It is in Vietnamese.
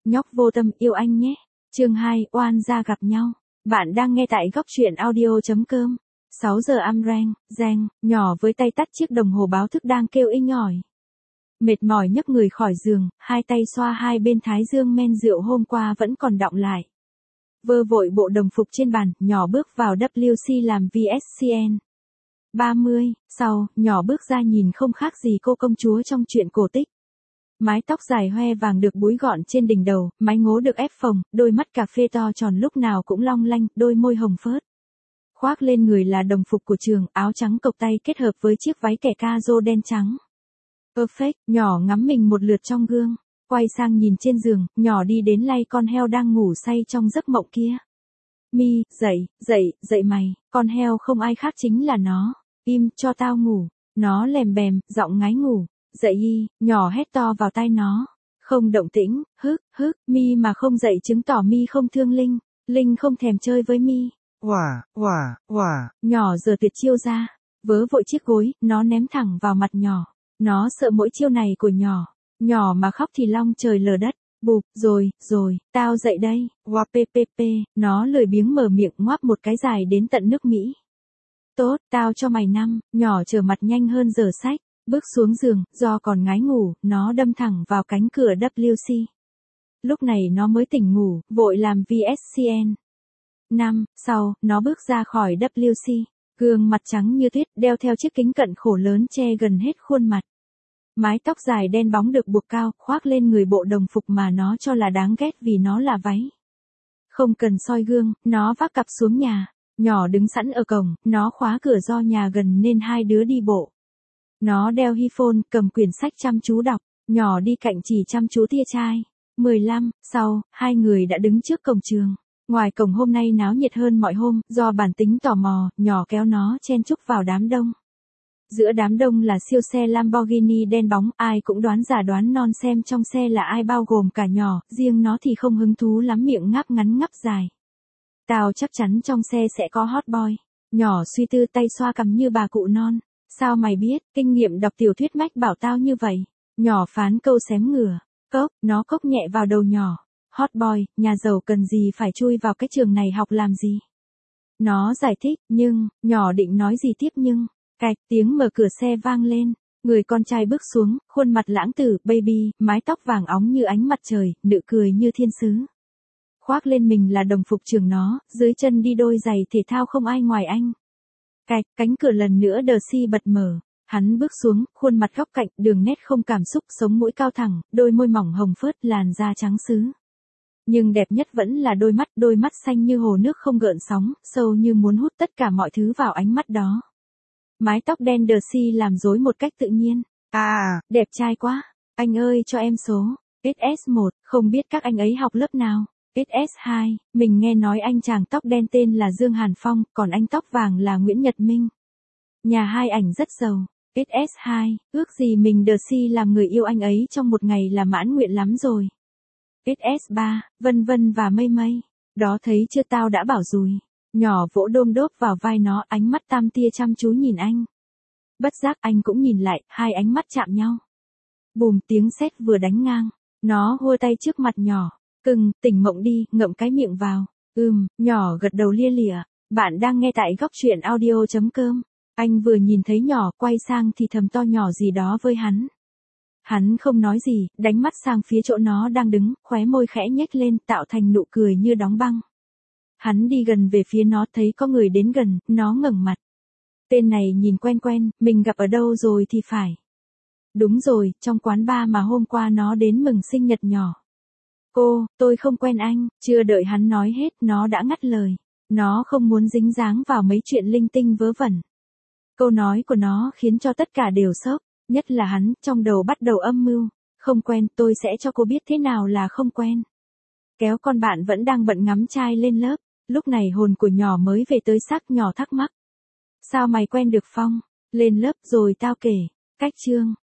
Nhóc vô tâm yêu anh nhé. Chương 2, oan gia gặp nhau. Bạn đang nghe tại góc truyện audio.com. 6 giờ reng, nhỏ với tay tắt chiếc đồng hồ báo thức đang kêu inh ỏi. Mệt mỏi nhấc người khỏi giường, hai tay xoa hai bên thái dương men rượu hôm qua vẫn còn đọng lại. Vơ vội bộ đồng phục trên bàn, nhỏ bước vào WC làm VSCN. 30, sau, nhỏ bước ra nhìn không khác gì cô công chúa trong truyện cổ tích. Mái tóc dài hoe vàng được búi gọn trên đỉnh đầu, mái ngố được ép phồng, đôi mắt cà phê to tròn lúc nào cũng long lanh, đôi môi hồng phớt. Khoác lên người là đồng phục của trường, áo trắng cộc tay kết hợp với chiếc váy kẻ ca-rô đen trắng. Perfect, nhỏ ngắm mình một lượt trong gương, quay sang nhìn trên giường, nhỏ đi đến lay con heo đang ngủ say trong giấc mộng kia. Mi, dậy mày, con heo không ai khác chính là nó. Im, cho tao ngủ. Nó lèm bèm, giọng ngái ngủ. Dậy y, nhỏ hét to vào tai nó. Không động tĩnh, Mi mà không dậy chứng tỏ Mi không thương Linh. Linh không thèm chơi với Mi. Oả, nhỏ giờ tuyệt chiêu ra. Vớ vội chiếc gối, nó ném thẳng vào mặt nhỏ. Nó sợ mỗi chiêu này của nhỏ. Nhỏ mà khóc thì long trời lở đất. Bụp, rồi, tao dậy đây. Wow ppp, nó lười biếng mở miệng ngoáp một cái dài đến tận nước Mỹ. Tốt, tao cho mày 5, nhỏ trở mặt nhanh hơn giờ sách, bước xuống giường, do còn ngái ngủ, nó đâm thẳng vào cánh cửa WC. Lúc này nó mới tỉnh ngủ, vội làm VSCN. 5, sau, nó bước ra khỏi WC, gương mặt trắng như tuyết, đeo theo chiếc kính cận khổ lớn che gần hết khuôn mặt. Mái tóc dài đen bóng được buộc cao, khoác lên người bộ đồng phục mà nó cho là đáng ghét vì nó là váy. Không cần soi gương, nó vác cặp xuống nhà. Nhỏ đứng sẵn ở cổng, nó khóa cửa do nhà gần nên hai đứa đi bộ. Nó đeo headphone, cầm quyển sách chăm chú đọc, nhỏ đi cạnh chỉ chăm chú tia chai. 15, sau, hai người đã đứng trước cổng trường. Ngoài cổng hôm nay náo nhiệt hơn mọi hôm, do bản tính tò mò, nhỏ kéo nó chen chúc vào đám đông. Giữa đám đông là siêu xe Lamborghini đen bóng, ai cũng đoán giả đoán non xem trong xe là ai bao gồm cả nhỏ, riêng nó thì không hứng thú lắm, miệng ngáp ngắn ngắp dài. Tao chắc chắn trong xe sẽ có hot boy. Nhỏ suy tư tay xoa cằm như bà cụ non. Sao mày biết, kinh nghiệm đọc tiểu thuyết mách bảo tao như vậy. Nhỏ phán câu xém ngửa. Cốc, nó cốc nhẹ vào đầu nhỏ. Hot boy, nhà giàu cần gì phải chui vào cái trường này học làm gì. Nó giải thích, nhưng, nhỏ định nói gì tiếp nhưng. Cạch, tiếng mở cửa xe vang lên. Người con trai bước xuống, khuôn mặt lãng tử, baby, mái tóc vàng óng như ánh mặt trời, nụ cười như thiên sứ. Khoác lên mình là đồng phục trường nó, dưới chân đi đôi giày thể thao không ai ngoài anh. Cạch, cánh cửa lần nữa đờ si bật mở. Hắn bước xuống, khuôn mặt góc cạnh, đường nét không cảm xúc, sống mũi cao thẳng, đôi môi mỏng hồng phớt, làn da trắng sứ. Nhưng đẹp nhất vẫn là đôi mắt xanh như hồ nước không gợn sóng, sâu như muốn hút tất cả mọi thứ vào ánh mắt đó. Mái tóc đen đờ si làm rối một cách tự nhiên. Đẹp trai quá. Anh ơi cho em số. SS1, không biết các anh ấy học lớp nào. SS2, mình nghe nói anh chàng tóc đen tên là Dương Hàn Phong, còn anh tóc vàng là Nguyễn Nhật Minh. Nhà hai ảnh rất giàu. SS2, ước gì mình đờ si làm người yêu anh ấy trong một ngày là mãn nguyện lắm rồi. SS3, vân vân và mây mây. Đó thấy chưa, tao đã bảo rồi. Nhỏ vỗ đôm đốp vào vai nó, ánh mắt tam tia chăm chú nhìn anh. Bất giác anh cũng nhìn lại, hai ánh mắt chạm nhau. Bùm, tiếng sét vừa đánh ngang. Nó hua tay trước mặt nhỏ. Cưng, tỉnh mộng đi, ngậm cái miệng vào. Nhỏ gật đầu lia lịa. Bạn đang nghe tại góc truyện audio.com. Anh vừa nhìn thấy nhỏ, quay sang thì thầm to nhỏ gì đó với hắn. Hắn không nói gì, đánh mắt sang phía chỗ nó đang đứng, khóe môi khẽ nhếch lên, tạo thành nụ cười như đóng băng. Hắn đi gần về phía nó, thấy có người đến gần, nó ngẩng mặt. Tên này nhìn quen quen, mình gặp ở đâu rồi thì phải. Đúng rồi, trong quán bar mà hôm qua nó đến mừng sinh nhật nhỏ. Cô, tôi không quen anh, chưa đợi hắn nói hết, nó đã ngắt lời. Nó không muốn dính dáng vào mấy chuyện linh tinh vớ vẩn. Câu nói của nó khiến cho tất cả đều sốc, nhất là hắn, trong đầu bắt đầu âm mưu. Không quen, tôi sẽ cho cô biết thế nào là không quen. Kéo con bạn vẫn đang bận ngắm trai lên lớp, lúc này hồn của nhỏ mới về tới xác. Nhỏ thắc mắc. Sao mày quen được Phong? Lên lớp rồi tao kể. Cách chương.